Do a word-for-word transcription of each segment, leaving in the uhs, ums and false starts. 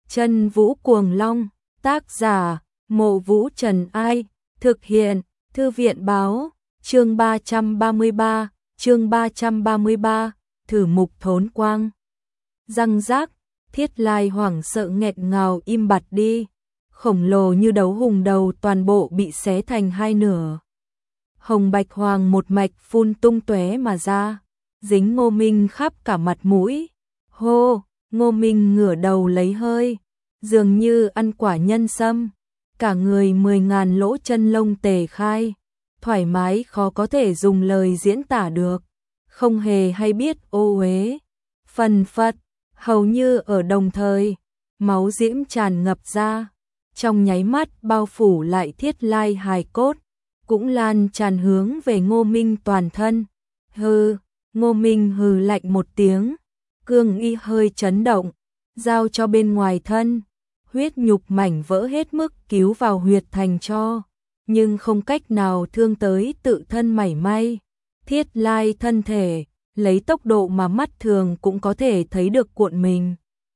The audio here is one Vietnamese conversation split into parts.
Chân Vũ Cuồng Long, tác giả, Mộ Vũ Trần Ai, thực hiện, Thư viện báo, chương ba trăm ba mươi ba, chương ba trăm ba mươi ba, thử mục thốn quang. Răng rác, Thiết Lai hoảng sợ nghẹt ngào im bặt đi, khổng lồ như đấu hùng đầu toàn bộ bị xé thành hai nửa. Hồng bạch hoàng một mạch phun tung tóe mà ra, dính Ngô Minh khắp cả mặt mũi. Hô, Ngô Minh ngửa đầu lấy hơi, dường như ăn quả nhân sâm, cả người mười ngàn lỗ chân lông tề khai, thoải mái khó có thể dùng lời diễn tả được, không hề hay biết ô uế. Phần phật, hầu như ở đồng thời, máu diễm tràn ngập ra, trong nháy mắt bao phủ lại Thiết Lai hài cốt, cũng lan tràn hướng về Ngô Minh toàn thân. Hừ, Ngô Minh hừ lạnh một tiếng, cương y hơi chấn động, giao cho bên ngoài thân, huyết nhục mảnh vỡ hết mức cứu vào huyệt thành cho, nhưng không cách nào thương tới tự thân mảy may. Thiết Lai thân thể, lấy tốc độ mà mắt thường cũng có thể thấy được cuộn mình.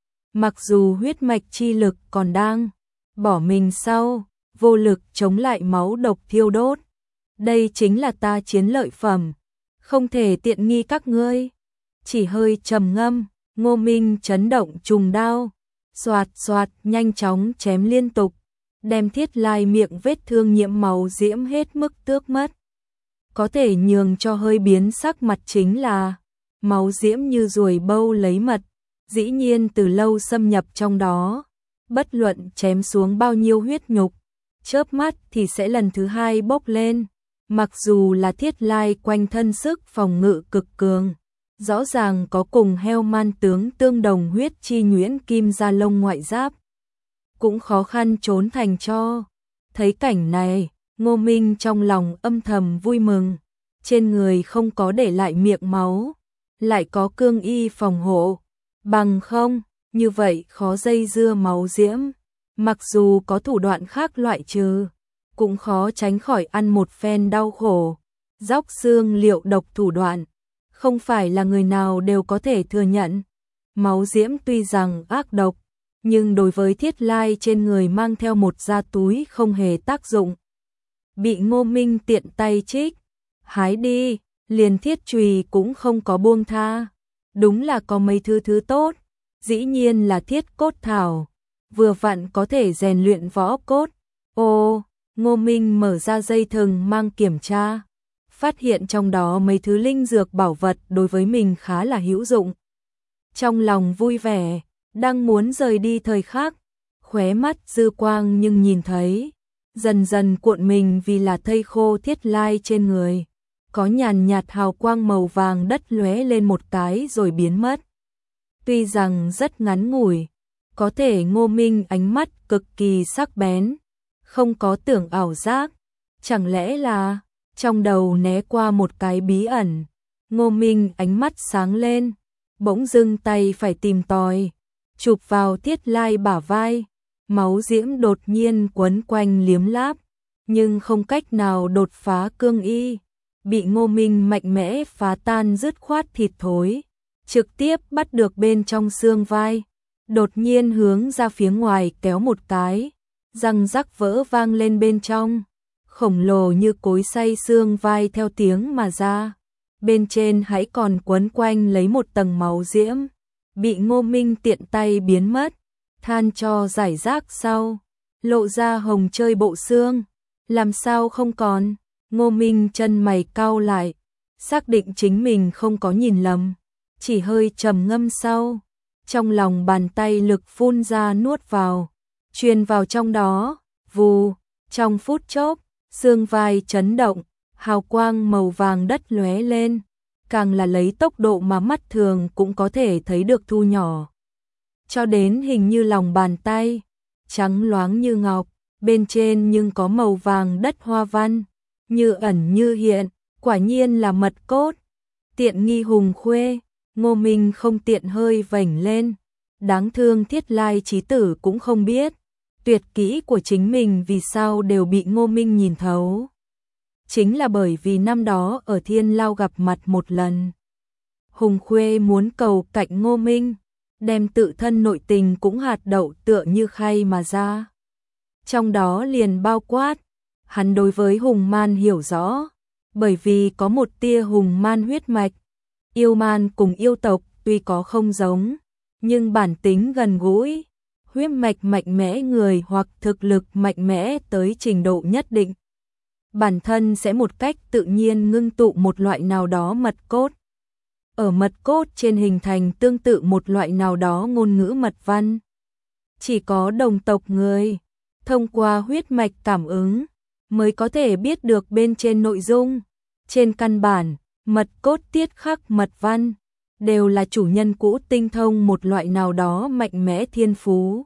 Mặc dù huyết mạch chi lực còn đang bỏ mình sau, vô lực chống lại máu độc thiêu đốt. Đây chính là ta chiến lợi phẩm, không thể tiện nghi các ngươi. Chỉ hơi trầm ngâm, Ngô Minh chấn động trùng đao, xoạt xoạt nhanh chóng chém liên tục, đem Thiết Lai miệng vết thương nhiễm màu diễm hết mức tước mất. Có thể nhường cho hơi biến sắc mặt chính là máu diễm như ruồi bâu lấy mật, dĩ nhiên từ lâu xâm nhập trong đó, bất luận chém xuống bao nhiêu huyết nhục, chớp mắt thì sẽ lần thứ hai bốc lên. Mặc dù là Thiết Lai quanh thân sức phòng ngự cực cường, rõ ràng có cùng heo man tướng tương đồng huyết chi nhuyễn kim da lông ngoại giáp, cũng khó khăn trốn thành cho. Thấy cảnh này, Ngô Minh trong lòng âm thầm vui mừng, trên người không có để lại miệng máu, lại có cương y phòng hộ, bằng không, như vậy khó dây dưa máu diễm, mặc dù có thủ đoạn khác loại trừ, cũng khó tránh khỏi ăn một phen đau khổ. Róc xương liệu độc thủ đoạn, không phải là người nào đều có thể thừa nhận. Máu diễm tuy rằng ác độc, nhưng đối với Thiết Lai trên người mang theo một da túi không hề tác dụng. Bị Ngô Minh tiện tay trích, hái đi, liền thiết chùy cũng không có buông tha. Đúng là có mấy thứ thứ tốt, dĩ nhiên là thiết cốt thảo, vừa vặn có thể rèn luyện võ cốt. Ô, Ngô Minh mở ra dây thừng mang kiểm tra, phát hiện trong đó mấy thứ linh dược bảo vật đối với mình khá là hữu dụng. Trong lòng vui vẻ, đang muốn rời đi thời khắc, khóe mắt dư quang nhưng nhìn thấy, dần dần cuộn mình vì là thây khô Thiết Lai trên người, có nhàn nhạt hào quang màu vàng đất lóe lên một cái rồi biến mất. Tuy rằng rất ngắn ngủi, có thể Ngô Minh ánh mắt cực kỳ sắc bén, không có tưởng ảo giác, chẳng lẽ là trong đầu né qua một cái bí ẩn. Ngô Minh ánh mắt sáng lên, bỗng dưng tay phải tìm tòi, chụp vào Thiết Lai bả vai, máu diễm đột nhiên quấn quanh liếm láp, nhưng không cách nào đột phá cương y, bị Ngô Minh mạnh mẽ phá tan dứt khoát thịt thối, trực tiếp bắt được bên trong xương vai, đột nhiên hướng ra phía ngoài kéo một cái, răng rắc vỡ vang lên bên trong, khổng lồ như cối xay xương vai theo tiếng mà ra, bên trên hãy còn quấn quanh lấy một tầng máu diễm, bị Ngô Minh tiện tay biến mất, than cho giải rác sau, lộ ra hồng chơi bộ xương, làm sao không còn. Ngô Minh chân mày cau lại, xác định chính mình không có nhìn lầm, chỉ hơi trầm ngâm sau, trong lòng bàn tay lực phun ra nuốt vào, truyền vào trong đó, vù, trong phút chốc, xương vai chấn động, hào quang màu vàng đất lóe lên, càng là lấy tốc độ mà mắt thường cũng có thể thấy được thu nhỏ, cho đến hình như lòng bàn tay, trắng loáng như ngọc, bên trên nhưng có màu vàng đất hoa văn, như ẩn như hiện, quả nhiên là mật cốt. Tiện nghi hùng khuê, Ngô Minh không tiện hơi vểnh lên, đáng thương Thiết Lai chí tử cũng không biết, tuyệt kỹ của chính mình vì sao đều bị Ngô Minh nhìn thấu. Chính là bởi vì năm đó ở Thiên Lao gặp mặt một lần. Hùng Khuê muốn cầu cạnh Ngô Minh, đem tự thân nội tình cũng hạt đậu tựa như khay mà ra. Trong đó liền bao quát, hắn đối với hùng man hiểu rõ, bởi vì có một tia hùng man huyết mạch. Yêu man cùng yêu tộc tuy có không giống, nhưng bản tính gần gũi, huyết mạch mạnh mẽ người hoặc thực lực mạnh mẽ tới trình độ nhất định. Bản thân sẽ một cách tự nhiên ngưng tụ một loại nào đó mật cốt. Ở mật cốt trên hình thành tương tự một loại nào đó ngôn ngữ mật văn. Chỉ có đồng tộc người, thông qua huyết mạch cảm ứng, mới có thể biết được bên trên nội dung. Trên căn bản, mật cốt tiết khắc mật văn, đều là chủ nhân cũ tinh thông một loại nào đó mạnh mẽ thiên phú.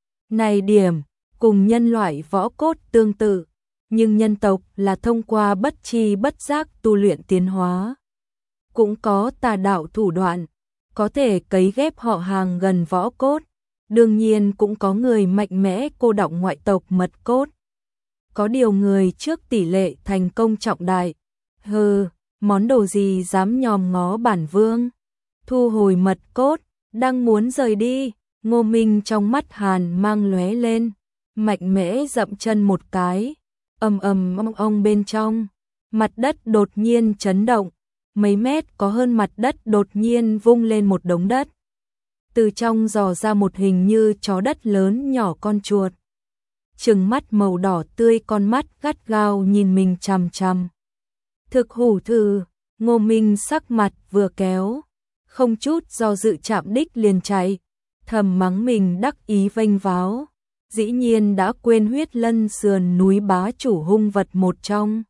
Này điểm, cùng nhân loại võ cốt tương tự, nhưng nhân tộc là thông qua bất tri bất giác tu luyện tiến hóa. Cũng có tà đạo thủ đoạn, có thể cấy ghép họ hàng gần võ cốt, đương nhiên cũng có người mạnh mẽ cô đọng ngoại tộc mật cốt. Có điều người trước tỷ lệ thành công trọng đại, hừ, món đồ gì dám nhòm ngó bản vương. Thu hồi mật cốt, đang muốn rời đi, Ngô Minh trong mắt hàn mang lóe lên, mạnh mẽ dậm chân một cái, ầm ầm ong ong bên trong, mặt đất đột nhiên chấn động, mấy mét có hơn mặt đất đột nhiên vung lên một đống đất. Từ trong dò ra một hình như chó đất lớn nhỏ con chuột. Trừng mắt màu đỏ tươi, con mắt gắt gao nhìn mình chằm chằm. Thực hủ thử, Ngô Minh sắc mặt vừa kéo, không chút do dự chạm đích liền chạy, thầm mắng mình đắc ý vênh váo, dĩ nhiên đã quên huyết lân sườn núi bá chủ hung vật một trong.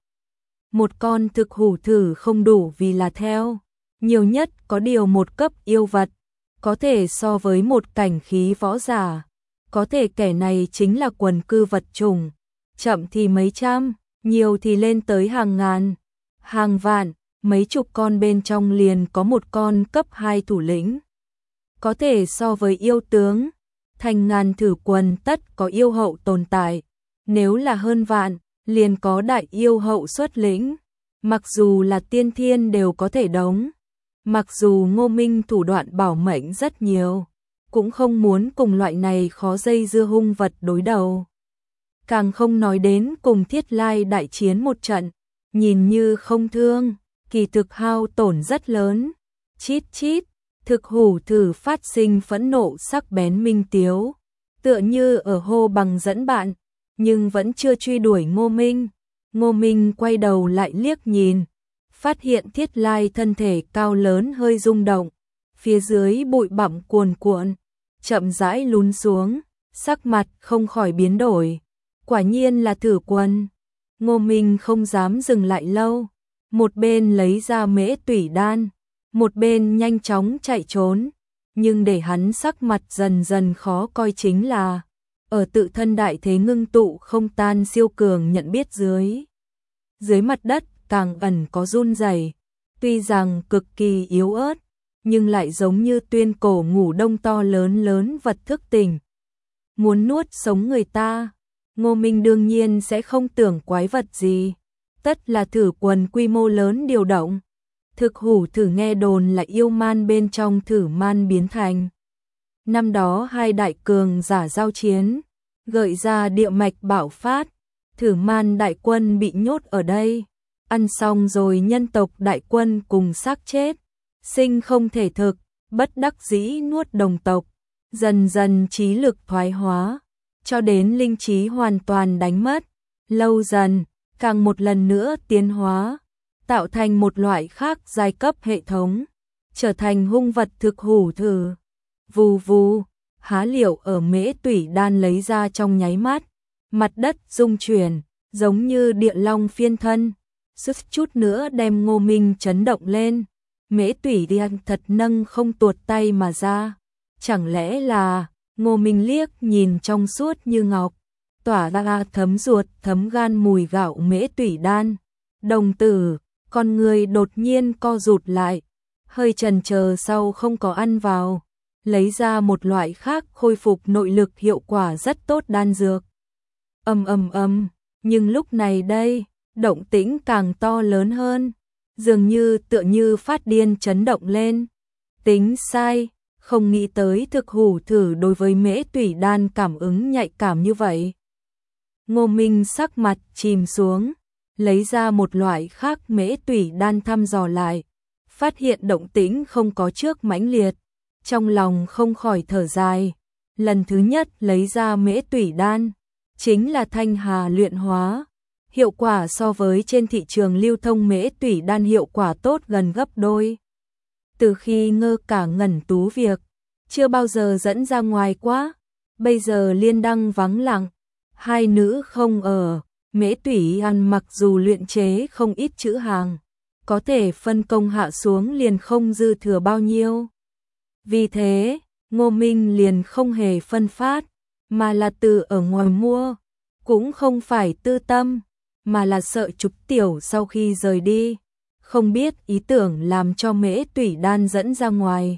Một con thực hủ thử không đủ vì là theo, nhiều nhất có điều một cấp yêu vật, có thể so với một cảnh khí võ giả, có thể kẻ này chính là quần cư vật chủng, chậm thì mấy trăm, nhiều thì lên tới hàng ngàn, hàng vạn, mấy chục con bên trong liền có một con cấp hai thủ lĩnh. Có thể so với yêu tướng, thành ngàn thử quần tất có yêu hậu tồn tại, nếu là hơn vạn, liền có đại yêu hậu xuất lĩnh, mặc dù là tiên thiên đều có thể đóng. Mặc dù Ngô Minh thủ đoạn bảo mệnh rất nhiều, cũng không muốn cùng loại này khó dây dưa hung vật đối đầu. Càng không nói đến cùng Thiết Lai đại chiến một trận, nhìn như không thương, kỳ thực hao tổn rất lớn. Chít chít, thực hủ thử phát sinh phẫn nộ sắc bén minh tiếu, tựa như ở hô bằng dẫn bạn, nhưng vẫn chưa truy đuổi Ngô Minh. Ngô Minh quay đầu lại liếc nhìn, phát hiện Thiết Lai thân thể cao lớn hơi rung động, phía dưới bụi bặm cuồn cuộn, chậm rãi lún xuống, sắc mặt không khỏi biến đổi. Quả nhiên là thử quân. Ngô Minh không dám dừng lại lâu, một bên lấy ra mễ tủy đan, một bên nhanh chóng chạy trốn, nhưng để hắn sắc mặt dần dần khó coi chính là, ở tự thân đại thế ngưng tụ không tan siêu cường nhận biết dưới. Dưới mặt đất càng ẩn có run rẩy, tuy rằng cực kỳ yếu ớt, nhưng lại giống như tuyên cổ ngủ đông to lớn lớn vật thức tỉnh. Muốn nuốt sống người ta, Ngô Minh đương nhiên sẽ không tưởng quái vật gì, tất là thử quần quy mô lớn điều động. Thực hủ thử nghe đồn là yêu man bên trong thử man biến thành. Năm đó hai đại cường giả giao chiến, gợi ra địa mạch bạo phát, thử man đại quân bị nhốt ở đây. Ăn xong rồi nhân tộc đại quân cùng xác chết, sinh không thể thực, bất đắc dĩ nuốt đồng tộc, dần dần trí lực thoái hóa, cho đến linh trí hoàn toàn đánh mất, lâu dần, càng một lần nữa tiến hóa, tạo thành một loại khác giai cấp hệ thống, trở thành hung vật thực hủ thử. Vù vù, há liệu ở mễ tủy đan lấy ra trong nháy mắt, mặt đất rung chuyển, giống như địa long phiên thân. Sức chút nữa đem Ngô Minh chấn động lên, mễ tủy đan thật nâng không tuột tay mà ra. Chẳng lẽ là, Ngô Minh liếc nhìn trong suốt như ngọc, tỏa ra thấm ruột thấm gan mùi gạo mễ tủy đan. Đồng tử, con người đột nhiên co rụt lại, hơi chần chờ sau không có ăn vào, lấy ra một loại khác khôi phục nội lực hiệu quả rất tốt đan dược. Ầm ầm ầm, nhưng lúc này đây, động tĩnh càng to lớn hơn, dường như tựa như phát điên chấn động lên. Tính sai, không nghĩ tới thực hủ thử đối với mễ tủy đan cảm ứng nhạy cảm như vậy. Ngô Minh sắc mặt chìm xuống, lấy ra một loại khác mễ tủy đan thăm dò lại, phát hiện động tĩnh không có trước mãnh liệt, trong lòng không khỏi thở dài. Lần thứ nhất lấy ra mễ tủy đan, chính là thanh hà luyện hóa, hiệu quả so với trên thị trường lưu thông mễ tủy đan hiệu quả tốt gần gấp đôi. Từ khi Ngơ Cả ngẩn tú việc, chưa bao giờ dẫn ra ngoài quá, bây giờ Liên Đăng vắng lặng, hai nữ không ở, mễ tủy ăn mặc dù luyện chế không ít chữ hàng, có thể phân công hạ xuống liền không dư thừa bao nhiêu. Vì thế, Ngô Minh liền không hề phân phát, mà là từ ở ngoài mua, cũng không phải tư tâm, mà là sợ Trúc Tiểu sau khi rời đi, không biết ý tưởng làm cho mễ tủy đan dẫn ra ngoài.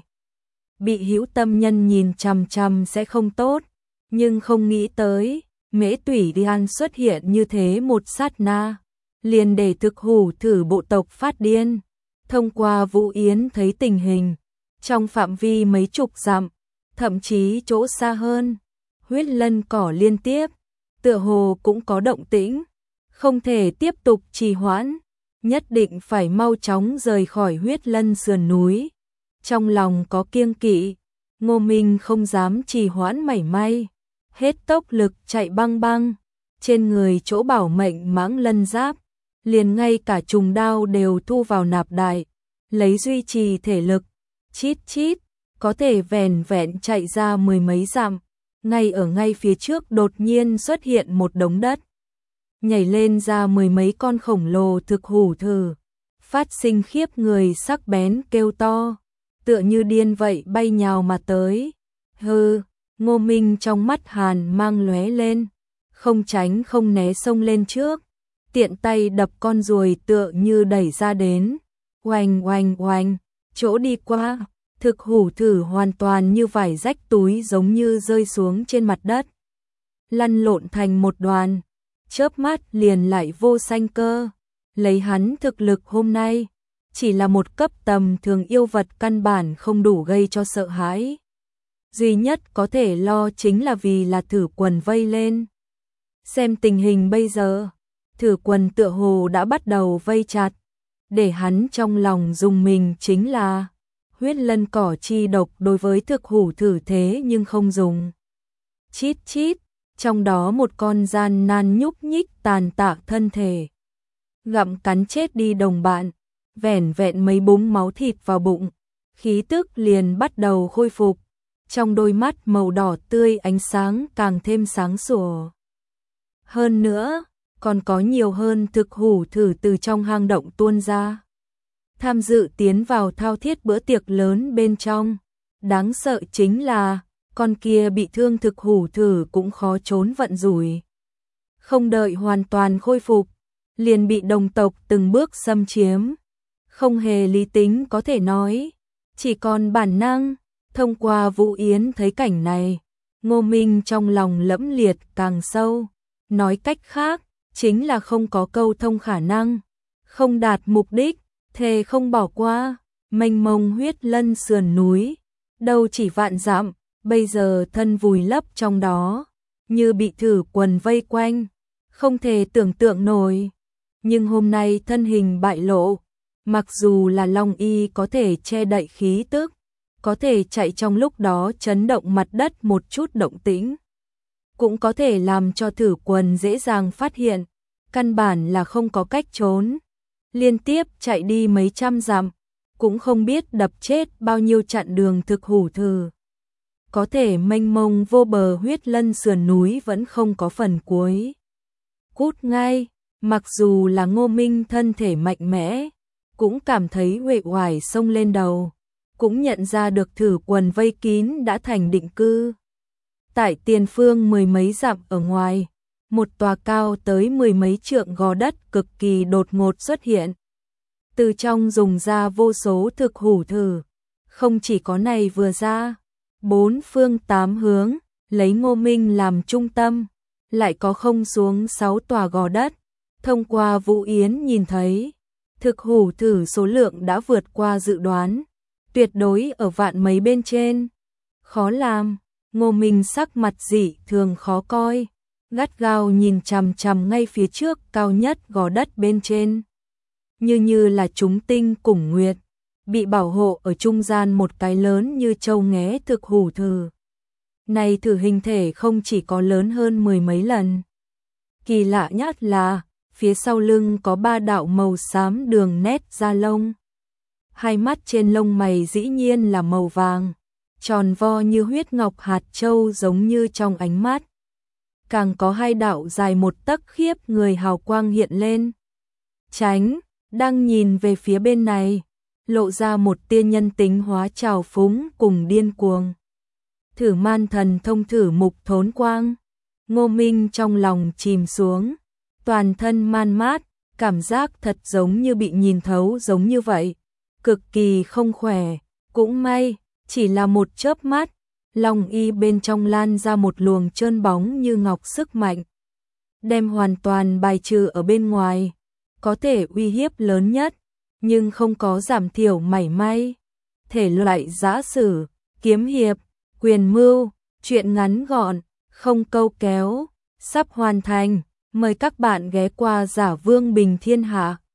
Bị hữu tâm nhân nhìn chằm chằm sẽ không tốt, nhưng không nghĩ tới, mễ tủy đan xuất hiện như thế một sát na, liền để thực hủ thử bộ tộc phát điên. Thông qua Vũ Yến thấy tình hình, trong phạm vi mấy chục dặm, thậm chí chỗ xa hơn, huyết lân cỏ liên tiếp, tựa hồ cũng có động tĩnh, không thể tiếp tục trì hoãn, nhất định phải mau chóng rời khỏi huyết lân sườn núi. Trong lòng có kiêng kỵ, Ngô Minh không dám trì hoãn mảy may, hết tốc lực chạy băng băng, trên người chỗ bảo mệnh mãng lân giáp, liền ngay cả trùng đao đều thu vào nạp đại, lấy duy trì thể lực, chít chít, có thể vẻn vẹn chạy ra mười mấy dặm, ngay ở ngay phía trước đột nhiên xuất hiện một đống đất. Nhảy lên ra mười mấy con khổng lồ thực hủ thử, phát sinh khiếp người sắc bén kêu to, tựa như điên vậy bay nhào mà tới. Hừ, Ngô Minh trong mắt hàn mang lóe lên, không tránh không né xông lên trước, tiện tay đập con ruồi tựa như đẩy ra đến. Oanh oanh oanh, chỗ đi qua, thực hủ thử hoàn toàn như vải rách túi giống như rơi xuống trên mặt đất, lăn lộn thành một đoàn, chớp mắt liền lại vô sanh cơ. Lấy hắn thực lực hôm nay, chỉ là một cấp tầm thường yêu vật căn bản không đủ gây cho sợ hãi. Duy nhất có thể lo chính là vì là thử quần vây lên. Xem tình hình bây giờ, thử quần tựa hồ đã bắt đầu vây chặt, để hắn trong lòng dùng mình chính là huyết lân cỏ chi độc đối với thực hủ thử thế nhưng không dùng. Chít chít, trong đó một con gian nan nhúc nhích tàn tạ thân thể, gặm cắn chết đi đồng bạn, vẻn vẹn mấy búng máu thịt vào bụng, khí tức liền bắt đầu khôi phục, trong đôi mắt màu đỏ tươi ánh sáng càng thêm sáng sủa. Hơn nữa, còn có nhiều hơn thực hủ thử từ trong hang động tuôn ra, tham dự tiến vào thao thiết bữa tiệc lớn bên trong. Đáng sợ chính là, con kia bị thương thực hủ thử cũng khó trốn vận rủi. Không đợi hoàn toàn khôi phục, liền bị đồng tộc từng bước xâm chiếm. Không hề lý tính có thể nói, chỉ còn bản năng. Thông qua Vũ Yến thấy cảnh này, Ngô Minh trong lòng lẫm liệt càng sâu. Nói cách khác, chính là không có câu thông khả năng, không đạt mục đích, thề không bỏ qua. Mênh mông huyết lân sườn núi, đâu chỉ vạn dặm, bây giờ thân vùi lấp trong đó, như bị thử quần vây quanh, không thể tưởng tượng nổi. Nhưng hôm nay thân hình bại lộ, mặc dù là Long Y có thể che đậy khí tức, có thể chạy trong lúc đó chấn động mặt đất một chút động tĩnh, cũng có thể làm cho thử quần dễ dàng phát hiện, căn bản là không có cách trốn. Liên tiếp chạy đi mấy trăm dặm, cũng không biết đập chết bao nhiêu chặn đường thực hủ thử. Có thể mênh mông vô bờ huyết lân sườn núi vẫn không có phần cuối. Cút ngay, mặc dù là Ngô Minh thân thể mạnh mẽ, cũng cảm thấy uể oải xông lên đầu, cũng nhận ra được thử quần vây kín đã thành định cư. Tại tiền phương mười mấy dặm ở ngoài, một tòa cao tới mười mấy trượng gò đất cực kỳ đột ngột xuất hiện. Từ trong dùng ra vô số thực hủ thử, không chỉ có này vừa ra, bốn phương tám hướng, lấy Ngô Minh làm trung tâm, lại có không xuống sáu tòa gò đất. Thông qua Vũ Yến nhìn thấy, thực hủ thử số lượng đã vượt qua dự đoán, tuyệt đối ở vạn mấy bên trên. khó làm. Ngô Minh sắc mặt dị thường khó coi, gắt gao nhìn chằm chằm ngay phía trước cao nhất gò đất bên trên. Như như là chúng tinh cùng nguyệt, bị bảo hộ ở trung gian một cái lớn như trâu nghé thực hủ thử. Này thử hình thể không chỉ có lớn hơn mười mấy lần. Kỳ lạ nhất là, phía sau lưng có ba đạo màu xám đường nét da lông. Hai mắt trên lông mày dĩ nhiên là màu vàng, tròn vo như huyết ngọc hạt châu giống như trong ánh mắt. Càng có hai đạo dài một tấc khiếp người hào quang hiện lên. Tránh, đang nhìn về phía bên này, lộ ra một tia nhân tính hóa trào phúng cùng điên cuồng. Thử man thần thông thử mục thốn quang. Ngô Minh trong lòng chìm xuống, toàn thân man mát, cảm giác thật giống như bị nhìn thấu giống như vậy, cực kỳ không khỏe. Cũng may, chỉ là một chớp mắt, lòng y bên trong lan ra một luồng trơn bóng như ngọc sức mạnh, đem hoàn toàn bài trừ ở bên ngoài, có thể uy hiếp lớn nhất, nhưng không có giảm thiểu mảy may. Thể loại giã sử, kiếm hiệp, quyền mưu, truyện ngắn gọn, không câu kéo, sắp hoàn thành, mời các bạn ghé qua Giả Vương Bình Thiên Hạ.